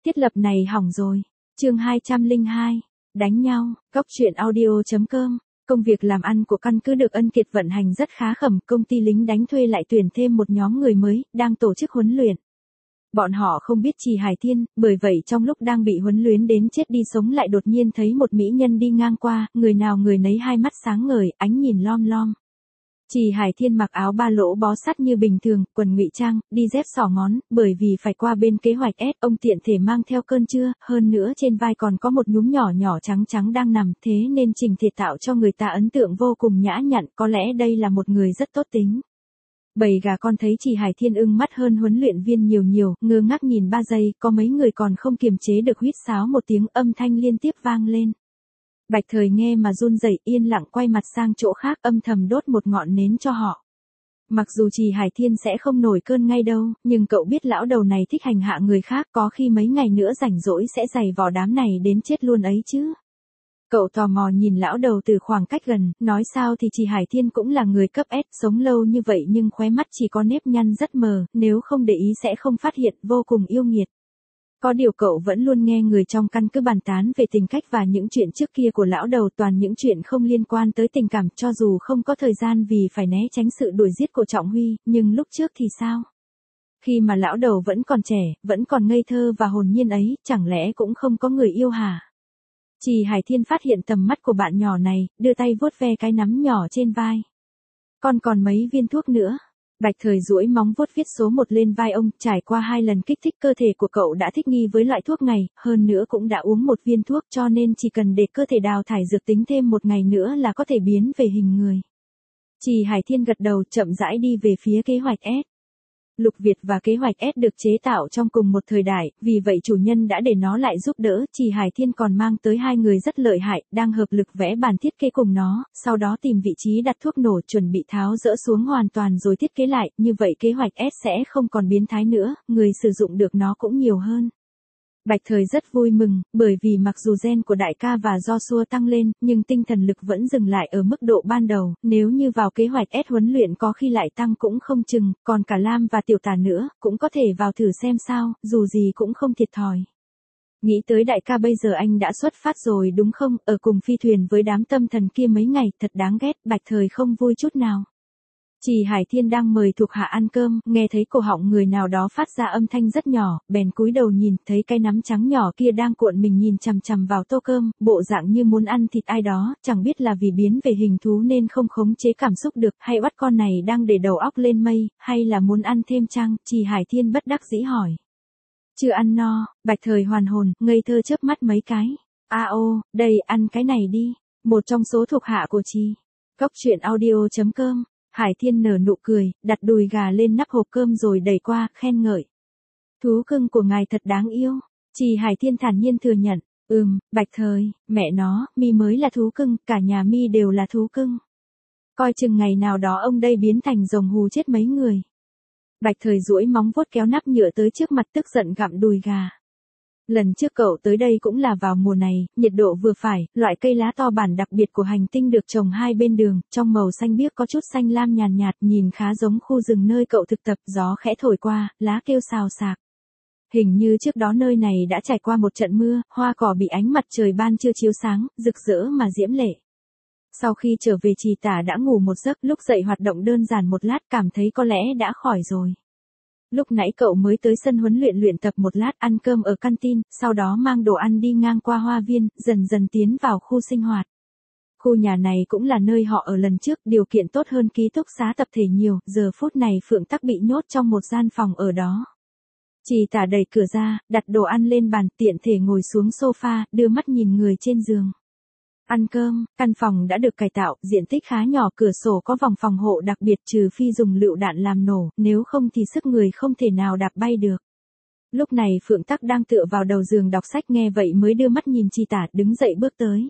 Thiết lập này hỏng rồi. Chương 202. Đánh nhau. Góc truyện audio.com. Công việc làm ăn của căn cứ được Ân Kiệt vận hành rất khá khẩm, công ty lính đánh thuê lại tuyển thêm một nhóm người mới, đang tổ chức huấn luyện. Bọn họ không biết Trì Hải Thiên, bởi vậy trong lúc đang bị huấn luyện đến chết đi sống lại đột nhiên thấy một mỹ nhân đi ngang qua, người nào người nấy hai mắt sáng ngời, ánh nhìn lom lom. Trì Hải Thiên mặc áo ba lỗ bó sát như bình thường, quần ngụy trang, đi dép xỏ ngón, bởi vì phải qua bên kế hoạch S, ông tiện thể mang theo cơn trưa, hơn nữa trên vai còn có một nhúm nhỏ nhỏ trắng trắng đang nằm, thế nên Trình Thiệt tạo cho người ta ấn tượng vô cùng nhã nhặn, có lẽ đây là một người rất tốt tính. Bầy gà con thấy Trì Hải Thiên ưng mắt hơn huấn luyện viên nhiều, ngơ ngác nhìn 3 giây, có mấy người còn không kiềm chế được huýt sáo một tiếng, âm thanh liên tiếp vang lên. Bạch Thời nghe mà run rẩy, yên lặng quay mặt sang chỗ khác, âm thầm đốt một ngọn nến cho họ. Mặc dù Trì Hải Thiên sẽ không nổi cơn ngay đâu, nhưng cậu biết lão đầu này thích hành hạ người khác, có khi mấy ngày nữa rảnh rỗi sẽ giày vò đám này đến chết luôn ấy chứ. Cậu tò mò nhìn lão đầu từ khoảng cách gần, nói sao thì Trì Hải Thiên cũng là người cấp S, sống lâu như vậy nhưng khóe mắt chỉ có nếp nhăn rất mờ, nếu không để ý sẽ không phát hiện, vô cùng yêu nghiệt. Có điều cậu vẫn luôn nghe người trong căn cứ bàn tán về tình cách và những chuyện trước kia của lão đầu, toàn những chuyện không liên quan tới tình cảm, cho dù không có thời gian vì phải né tránh sự đuổi giết của Trọng Huy, nhưng lúc trước thì sao? Khi mà lão đầu vẫn còn trẻ, vẫn còn ngây thơ và hồn nhiên ấy, chẳng lẽ cũng không có người yêu hả? Trì Hải Thiên phát hiện tầm mắt của bạn nhỏ này, đưa tay vuốt ve cái nắm nhỏ trên vai. Còn mấy viên thuốc nữa. Bạch Thời duỗi móng vuốt viết số 1 lên vai ông, trải qua 2 lần kích thích cơ thể của cậu đã thích nghi với loại thuốc này, hơn nữa cũng đã uống 1 viên thuốc cho nên chỉ cần để cơ thể đào thải dược tính thêm 1 ngày nữa là có thể biến về hình người. Trì Hải Thiên gật đầu, chậm rãi đi về phía kế hoạch S. Lục Việt và kế hoạch S được chế tạo trong cùng một thời đại, vì vậy chủ nhân đã để nó lại giúp đỡ. Trì Hải Thiên còn mang tới 2 người rất lợi hại, đang hợp lực vẽ bản thiết kế cùng nó, sau đó tìm vị trí đặt thuốc nổ, chuẩn bị tháo dỡ xuống hoàn toàn rồi thiết kế lại, như vậy kế hoạch S sẽ không còn biến thái nữa, người sử dụng được nó cũng nhiều hơn. Bạch Thời rất vui mừng, bởi vì mặc dù gen của đại ca và Joshua tăng lên, nhưng tinh thần lực vẫn dừng lại ở mức độ ban đầu, nếu như vào kế hoạch S huấn luyện có khi lại tăng cũng không chừng, còn cả Lam và Tiểu Tà nữa, cũng có thể vào thử xem sao, dù gì cũng không thiệt thòi. Nghĩ tới đại ca bây giờ anh đã xuất phát rồi đúng không, ở cùng phi thuyền với đám tâm thần kia mấy ngày, thật đáng ghét, Bạch Thời không vui chút nào. Trì Hải Thiên đang mời thuộc hạ ăn cơm, nghe thấy cổ họng người nào đó phát ra âm thanh rất nhỏ, bèn cúi đầu nhìn, thấy cái nắm trắng nhỏ kia đang cuộn mình nhìn chằm chằm vào tô cơm, bộ dạng như muốn ăn thịt ai đó, chẳng biết là vì biến về hình thú nên không khống chế cảm xúc được, hay oắt con này đang để đầu óc lên mây, hay là muốn ăn thêm chăng, Trì Hải Thiên bất đắc dĩ hỏi. Chưa ăn no, Bạch Thời hoàn hồn, ngây thơ chớp mắt mấy cái. Đây, ăn cái này đi, một trong số thuộc hạ của Trì. Góc truyện audio.com. Hải Thiên nở nụ cười, đặt đùi gà lên nắp hộp cơm rồi đẩy qua, khen ngợi. Thú cưng của ngài thật đáng yêu. Trì Hải Thiên thản nhiên thừa nhận. Bạch Thời, mẹ nó, mi mới là thú cưng, cả nhà mi đều là thú cưng. Coi chừng ngày nào đó ông đây biến thành rồng hù chết mấy người. Bạch Thời duỗi móng vuốt kéo nắp nhựa tới trước mặt tức giận gặm đùi gà. Lần trước cậu tới đây cũng là vào mùa này, nhiệt độ vừa phải, loại cây lá to bản đặc biệt của hành tinh được trồng hai bên đường, trong màu xanh biếc có chút xanh lam nhàn nhạt, nhìn khá giống khu rừng nơi cậu thực tập, gió khẽ thổi qua, lá kêu xào xạc. Hình như trước đó nơi này đã trải qua một trận mưa, hoa cỏ bị ánh mặt trời ban trưa chiếu sáng, rực rỡ mà diễm lệ. Sau khi trở về Trì Tả đã ngủ một giấc, lúc dậy hoạt động đơn giản một lát, cảm thấy có lẽ đã khỏi rồi. Lúc nãy cậu mới tới sân huấn luyện tập một lát, ăn cơm ở canteen, sau đó mang đồ ăn đi ngang qua hoa viên, dần dần tiến vào khu sinh hoạt. Khu nhà này cũng là nơi họ ở lần trước, điều kiện tốt hơn ký túc xá tập thể nhiều, giờ phút này Phượng Tắc bị nhốt trong một gian phòng ở đó. Trì Tả đẩy cửa ra, đặt đồ ăn lên bàn, tiện thể ngồi xuống sofa, đưa mắt nhìn người trên giường. Ăn cơm, căn phòng đã được cải tạo, diện tích khá nhỏ, cửa sổ có vòng phòng hộ đặc biệt, trừ phi dùng lựu đạn làm nổ, nếu không thì sức người không thể nào đạp bay được. Lúc này Phượng Tắc đang tựa vào đầu giường đọc sách, nghe vậy mới đưa mắt nhìn Trì Tả, đứng dậy bước tới.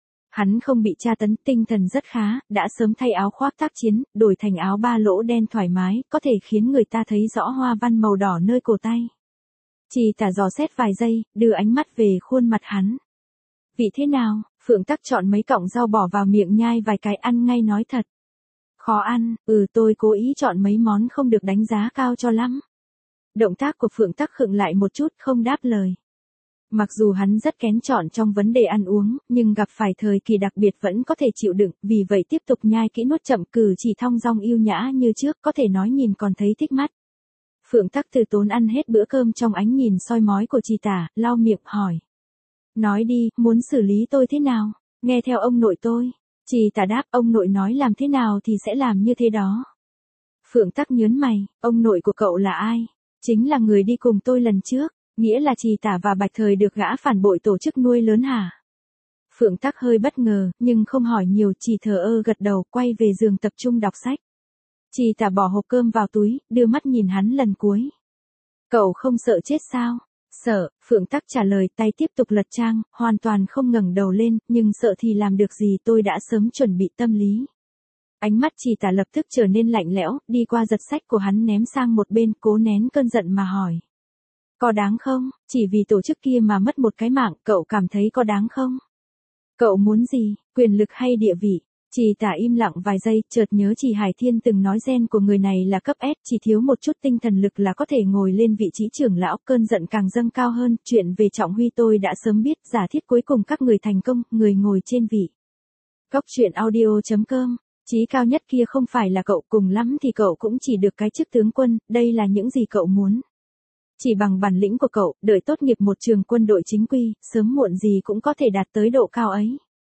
Hắn không bị tra tấn, tinh thần rất khá, đã sớm thay áo khoác tác chiến, đổi thành áo ba lỗ đen thoải mái, có thể khiến người ta thấy rõ hoa văn màu đỏ nơi cổ tay. Trì Tả dò xét vài giây, đưa ánh mắt về khuôn mặt hắn. Vị thế nào? Phượng Tắc chọn mấy cọng rau bỏ vào miệng nhai vài cái, ăn ngay nói thật. Khó ăn, tôi cố ý chọn mấy món không được đánh giá cao cho lắm. Động tác của Phượng Tắc khựng lại một chút, không đáp lời. Mặc dù hắn rất kén chọn trong vấn đề ăn uống, nhưng gặp phải thời kỳ đặc biệt vẫn có thể chịu đựng, vì vậy tiếp tục nhai kỹ nuốt chậm, cử chỉ thong dong yêu nhã như trước, có thể nói nhìn còn thấy thích mắt. Phượng Tắc từ tốn ăn hết bữa cơm trong ánh nhìn soi mói của Trì Tả, lau miệng hỏi. Nói đi, muốn xử lý tôi thế nào? Nghe theo ông nội tôi. Trì Tả đáp, ông nội nói làm thế nào thì sẽ làm như thế đó. Phượng Tắc nhớn mày, ông nội của cậu là ai? Chính là người đi cùng tôi lần trước, nghĩa là Trì Tả và Bạch Thời được gã phản bội tổ chức nuôi lớn hả? Phượng Tắc hơi bất ngờ, nhưng không hỏi nhiều, chỉ thờ ơ gật đầu, quay về giường tập trung đọc sách. Trì Tả bỏ hộp cơm vào túi, đưa mắt nhìn hắn lần cuối. Cậu không sợ chết sao? Sợ, Phượng Tắc trả lời, tay tiếp tục lật trang, hoàn toàn không ngẩng đầu lên, nhưng sợ thì làm được gì, tôi đã sớm chuẩn bị tâm lý. Ánh mắt Trì Tả lập tức trở nên lạnh lẽo, đi qua giật sách của hắn ném sang một bên, cố nén cơn giận mà hỏi. Có đáng không? Chỉ vì tổ chức kia mà mất một cái mạng, cậu cảm thấy có đáng không? Cậu muốn gì? Quyền lực hay địa vị? Trì Tả im lặng vài giây, chợt nhớ Trì Hải Thiên từng nói gen của người này là cấp S, chỉ thiếu một chút tinh thần lực là có thể ngồi lên vị trí trưởng lão, cơn giận càng dâng cao hơn, chuyện về Trọng Huy tôi đã sớm biết, giả thiết cuối cùng các người thành công, người ngồi trên vị. Góc truyện audio.com, chí cao nhất kia không phải là cậu, cùng lắm thì cậu cũng chỉ được cái chức tướng quân, đây là những gì cậu muốn. Chỉ bằng bản lĩnh của cậu, đợi tốt nghiệp một trường quân đội chính quy, sớm muộn gì cũng có thể đạt tới độ cao ấy.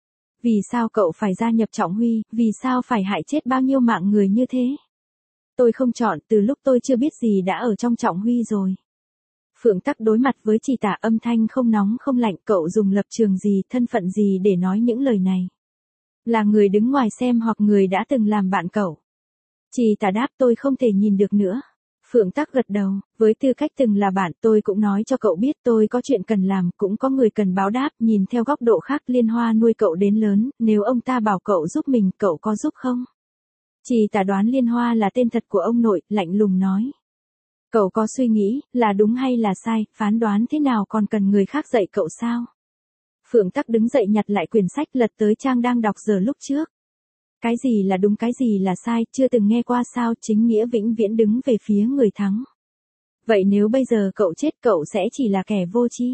Vì sao cậu phải gia nhập Trọng Huy, vì sao phải hại chết bao nhiêu mạng người như thế? Tôi không chọn, từ lúc tôi chưa biết gì đã ở trong Trọng Huy rồi. Phượng Tắc đối mặt với Trì Tả, âm thanh không nóng không lạnh, cậu dùng lập trường gì, thân phận gì để nói những lời này? Là người đứng ngoài xem hoặc người đã từng làm bạn cậu? Trì Tả đáp, tôi không thể nhìn được nữa. Phượng Tắc gật đầu, với tư cách từng là bạn, tôi cũng nói cho cậu biết tôi có chuyện cần làm, cũng có người cần báo đáp, nhìn theo góc độ khác, Liên Hoa nuôi cậu đến lớn, nếu ông ta bảo cậu giúp mình, cậu có giúp không? Trì Tả đoán Liên Hoa là tên thật của ông nội, lạnh lùng nói. Cậu có suy nghĩ, là đúng hay là sai, phán đoán thế nào còn cần người khác dạy cậu sao? Phượng Tắc đứng dậy nhặt lại quyển sách, lật tới trang đang đọc giờ lúc trước. Cái gì là đúng, cái gì là sai, chưa từng nghe qua sao, chính nghĩa vĩnh viễn đứng về phía người thắng. Vậy nếu bây giờ cậu chết, cậu sẽ chỉ là kẻ vô tri.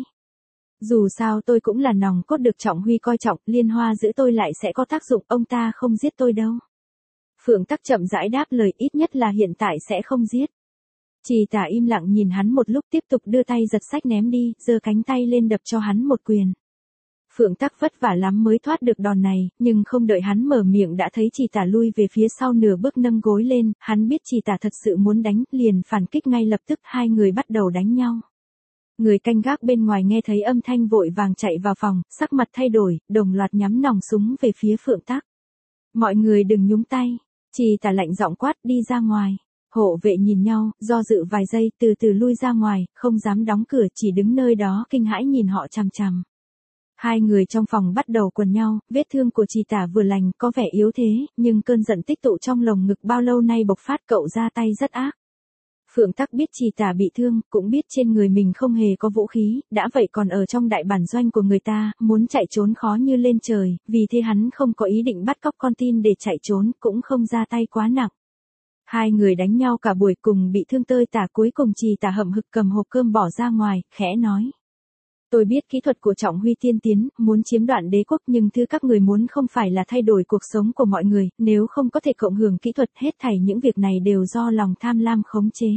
Dù sao tôi cũng là nòng cốt được Trọng Huy coi trọng, Liên Hoa giữ tôi lại sẽ có tác dụng, ông ta không giết tôi đâu. Phượng Tắc chậm rãi đáp lời, ít nhất là hiện tại sẽ không giết. Trì Tả im lặng nhìn hắn một lúc, tiếp tục đưa tay giật sách ném đi, giơ cánh tay lên đập cho hắn một quyền. Phượng Tắc vất vả lắm mới thoát được đòn này, nhưng không đợi hắn mở miệng đã thấy Trì Tả lui về phía sau nửa bước, nâng gối lên, hắn biết Trì Tả thật sự muốn đánh, liền phản kích ngay lập tức, hai người bắt đầu đánh nhau. Người canh gác bên ngoài nghe thấy âm thanh vội vàng chạy vào phòng, sắc mặt thay đổi, đồng loạt nhắm nòng súng về phía Phượng Tắc. Mọi người đừng nhúng tay, Trì Tả lạnh giọng quát, đi ra ngoài. Hộ vệ nhìn nhau, do dự vài giây, từ từ lui ra ngoài, không dám đóng cửa, chỉ đứng nơi đó kinh hãi nhìn họ chằm chằm. Hai người trong phòng bắt đầu quần nhau, vết thương của Trì Tả vừa lành, có vẻ yếu thế, nhưng cơn giận tích tụ trong lồng ngực bao lâu nay bộc phát, cậu ra tay rất ác. Phượng Tắc biết Trì Tả bị thương, cũng biết trên người mình không hề có vũ khí, đã vậy còn ở trong đại bản doanh của người ta, muốn chạy trốn khó như lên trời, vì thế hắn không có ý định bắt cóc con tin để chạy trốn, cũng không ra tay quá nặng. Hai người đánh nhau cả buổi cùng bị thương tơi tả, cuối cùng Trì Tả hậm hực cầm hộp cơm bỏ ra ngoài, khẽ nói. Tôi biết kỹ thuật của Trọng Huy tiên tiến, muốn chiếm đoạt đế quốc, nhưng thứ các người muốn không phải là thay đổi cuộc sống của mọi người, nếu không có thể cộng hưởng kỹ thuật, hết thảy những việc này đều do lòng tham lam khống chế.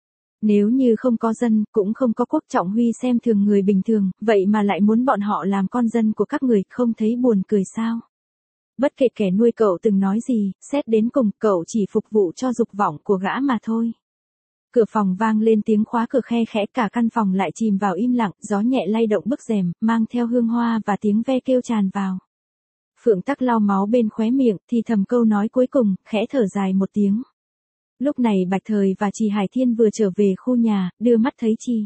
Nếu như không có dân, cũng không có quốc, Trọng Huy xem thường người bình thường, vậy mà lại muốn bọn họ làm con dân của các người, không thấy buồn cười sao? Bất kể kẻ nuôi cậu từng nói gì, xét đến cùng, cậu chỉ phục vụ cho dục vọng của gã mà thôi. Cửa phòng vang lên tiếng khóa cửa khe khẽ, cả căn phòng lại chìm vào im lặng, gió nhẹ lay động bức rèm, mang theo hương hoa và tiếng ve kêu tràn vào. Phượng Tắc lau máu bên khóe miệng, thì thầm câu nói cuối cùng, khẽ thở dài một tiếng. Lúc này Bạch Thời và Trì Hải Thiên vừa trở về khu nhà, đưa mắt thấy Trì.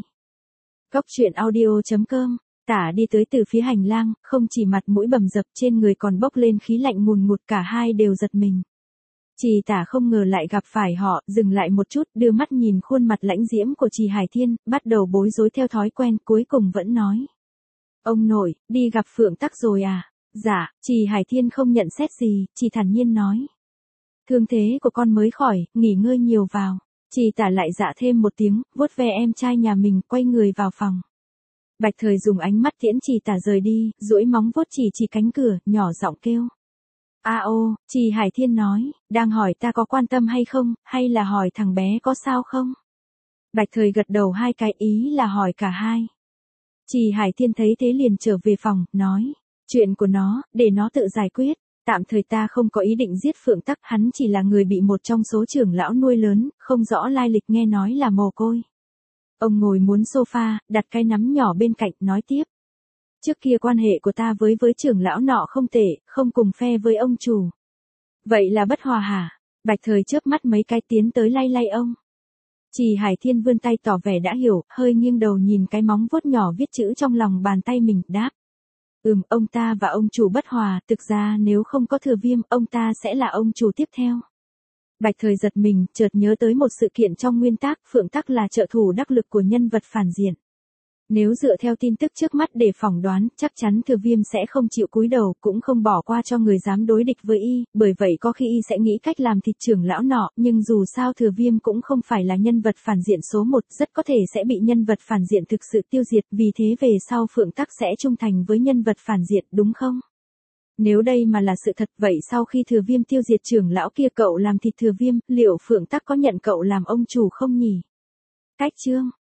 Góc truyện audio.com, Tả đi tới từ phía hành lang, không chỉ mặt mũi bầm dập, trên người còn bốc lên khí lạnh ngùn ngụt, cả hai đều giật mình. Trì Tả không ngờ lại gặp phải họ, dừng lại một chút, đưa mắt nhìn khuôn mặt lãnh diễm của Trì Hải Thiên, bắt đầu bối rối theo thói quen, cuối cùng vẫn nói. Ông nội, đi gặp Phượng Tắc rồi à? Dạ, Trì Hải Thiên không nhận xét gì, chỉ thản nhiên nói. Thương thế của con mới khỏi, nghỉ ngơi nhiều vào. Trì Tả lại dạ thêm một tiếng, vuốt ve em trai nhà mình, quay người vào phòng. Bạch Thời dùng ánh mắt tiễn Trì Tả rời đi, duỗi móng vuốt chỉ cánh cửa, nhỏ giọng kêu. A ô, Trì Hải Thiên nói, đang hỏi ta có quan tâm hay không, hay là hỏi thằng bé có sao không? Bạch Thời gật đầu hai cái, ý là hỏi cả hai. Trì Hải Thiên thấy thế liền trở về phòng, nói, chuyện của nó, để nó tự giải quyết, tạm thời ta không có ý định giết Phượng Tắc, hắn chỉ là người bị một trong số trưởng lão nuôi lớn, không rõ lai lịch, nghe nói là mồ côi. Ông ngồi muốn sofa, đặt cái nắm nhỏ bên cạnh, nói tiếp. Trước kia quan hệ của ta với trưởng lão nọ không tệ, không cùng phe với ông chủ. Vậy là bất hòa hả? Bạch Thời chớp mắt mấy cái tiến tới lay ông. Trì Hải Thiên vươn tay tỏ vẻ đã hiểu, hơi nghiêng đầu nhìn cái móng vuốt nhỏ viết chữ trong lòng bàn tay mình, đáp. Ông ta và ông chủ bất hòa, thực ra nếu không có Thừa Viêm, ông ta sẽ là ông chủ tiếp theo. Bạch Thời giật mình, chợt nhớ tới một sự kiện trong nguyên tác, Phượng Tắc là trợ thủ đắc lực của nhân vật phản diện. Nếu dựa theo tin tức trước mắt để phỏng đoán, chắc chắn Thừa Viêm sẽ không chịu cúi đầu, cũng không bỏ qua cho người dám đối địch với y, bởi vậy có khi y sẽ nghĩ cách làm thịt trưởng lão nọ, nhưng dù sao Thừa Viêm cũng không phải là nhân vật phản diện số 1, rất có thể sẽ bị nhân vật phản diện thực sự tiêu diệt, vì thế về sau Phượng Tắc sẽ trung thành với nhân vật phản diện, đúng không? Nếu đây mà là sự thật, vậy sau khi Thừa Viêm tiêu diệt trưởng lão kia cậu làm thịt Thừa Viêm, liệu Phượng Tắc có nhận cậu làm ông chủ không nhỉ? Cách chương